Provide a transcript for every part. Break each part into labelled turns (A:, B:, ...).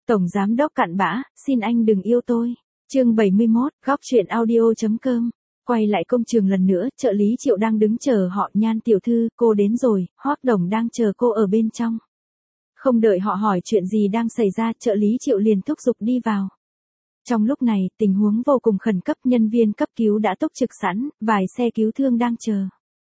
A: Tổng giám đốc cặn bã, xin anh đừng yêu tôi. Chương 71, góc truyện audio.com. Quay lại công trường lần nữa, trợ lý Triệu đang đứng chờ họ. Nhan tiểu thư, cô đến rồi, Hoắc Đồng đang chờ cô ở bên trong. Không đợi họ hỏi chuyện gì đang xảy ra, trợ lý Triệu liền thúc giục đi vào. Trong lúc này, tình huống vô cùng khẩn cấp, nhân viên cấp cứu đã túc trực sẵn, vài xe cứu thương đang chờ.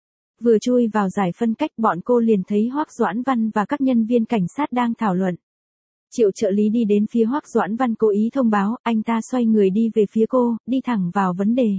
A: Vừa chui vào giải phân cách, bọn cô liền thấy Hoắc Doãn Văn và các nhân viên cảnh sát đang thảo luận. Triệu trợ lý đi đến phía Hoắc Doãn Văn cố ý thông báo, anh ta xoay người đi về phía cô, đi thẳng vào vấn đề.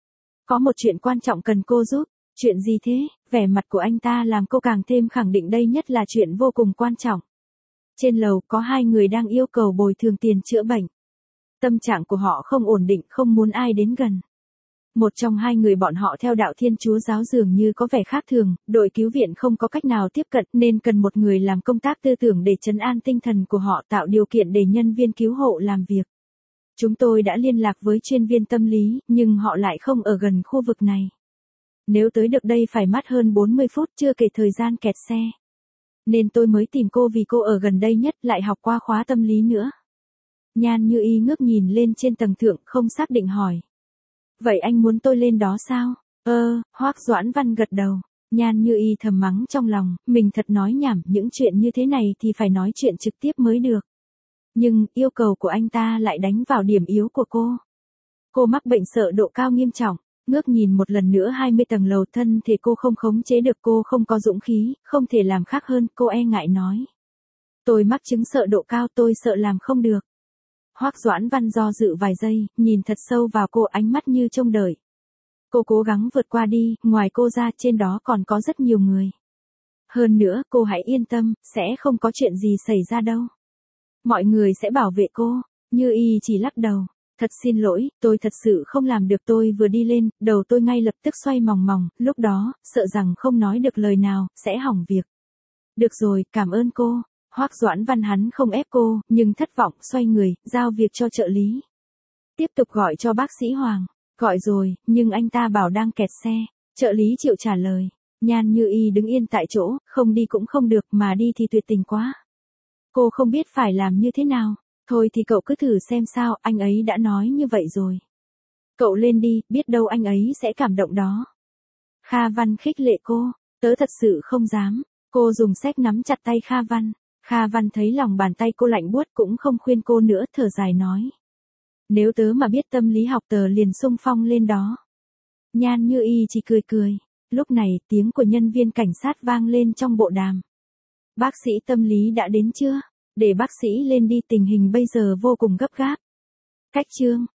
A: Có một chuyện quan trọng cần cô giúp. Chuyện gì thế? Vẻ mặt của anh ta làm cô càng thêm khẳng định đây nhất là chuyện vô cùng quan trọng. Trên lầu có hai người đang yêu cầu bồi thường tiền chữa bệnh. Tâm trạng của họ không ổn định, không muốn ai đến gần. Một trong hai người bọn họ theo đạo Thiên Chúa giáo dường như có vẻ khác thường, đội cứu viện không có cách nào tiếp cận nên cần một người làm công tác tư tưởng để trấn an tinh thần của họ, tạo điều kiện để nhân viên cứu hộ làm việc. Chúng tôi đã liên lạc với chuyên viên tâm lý, nhưng họ lại không ở gần khu vực này. Nếu tới được đây phải mất hơn 40 phút, chưa kể thời gian kẹt xe. Nên tôi mới tìm cô vì cô ở gần đây nhất, lại học qua khóa tâm lý nữa. Nhan Như Y ngước nhìn lên trên tầng thượng, không xác định hỏi. Vậy anh muốn tôi lên đó sao? Hoắc Doãn Văn gật đầu. Nhan Như Y thầm mắng trong lòng, mình thật nói nhảm, những chuyện như thế này thì phải nói chuyện trực tiếp mới được. Nhưng, yêu cầu của anh ta lại đánh vào điểm yếu của cô. Cô mắc bệnh sợ độ cao nghiêm trọng, ngước nhìn một lần nữa 20 tầng lầu, thân thể cô không khống chế được, cô không có dũng khí, không thể làm khác hơn, cô e ngại nói. Tôi mắc chứng sợ độ cao, tôi sợ làm không được. Hoắc Doãn Văn do dự vài giây, nhìn thật sâu vào cô, ánh mắt như trông đợi. Cô cố gắng vượt qua đi, ngoài cô ra trên đó còn có rất nhiều người. Hơn nữa, cô hãy yên tâm, sẽ không có chuyện gì xảy ra đâu. Mọi người sẽ bảo vệ cô. Như Y chỉ lắc đầu. Thật xin lỗi, tôi thật sự không làm được. Tôi vừa đi lên, đầu tôi ngay lập tức xoay mòng mòng, lúc đó, sợ rằng không nói được lời nào, sẽ hỏng việc. Được rồi, cảm ơn cô. Hoắc Doãn Văn hắn không ép cô, nhưng thất vọng, xoay người, giao việc cho trợ lý. Tiếp tục gọi cho bác sĩ Hoàng. Gọi rồi, nhưng anh ta bảo đang kẹt xe. Trợ lý Triệu trả lời. Nhan Như Y đứng yên tại chỗ, không đi cũng không được, mà đi thì tuyệt tình quá. Cô không biết phải làm như thế nào. Thôi thì cậu cứ thử xem sao, anh ấy đã nói như vậy rồi. Cậu lên đi, biết đâu anh ấy sẽ cảm động đó. Kha Văn khích lệ cô. Tớ thật sự không dám. Cô dùng séc nắm chặt tay Kha Văn. Kha Văn thấy lòng bàn tay cô lạnh buốt cũng không khuyên cô nữa, thở dài nói. Nếu tớ mà biết tâm lý học tớ liền xung phong lên đó. Nhan Như Y chỉ cười cười. Lúc này tiếng của nhân viên cảnh sát vang lên trong bộ đàm. Bác sĩ tâm lý đã đến chưa? Để bác sĩ lên đi, tình hình bây giờ vô cùng gấp gáp. Cách chương.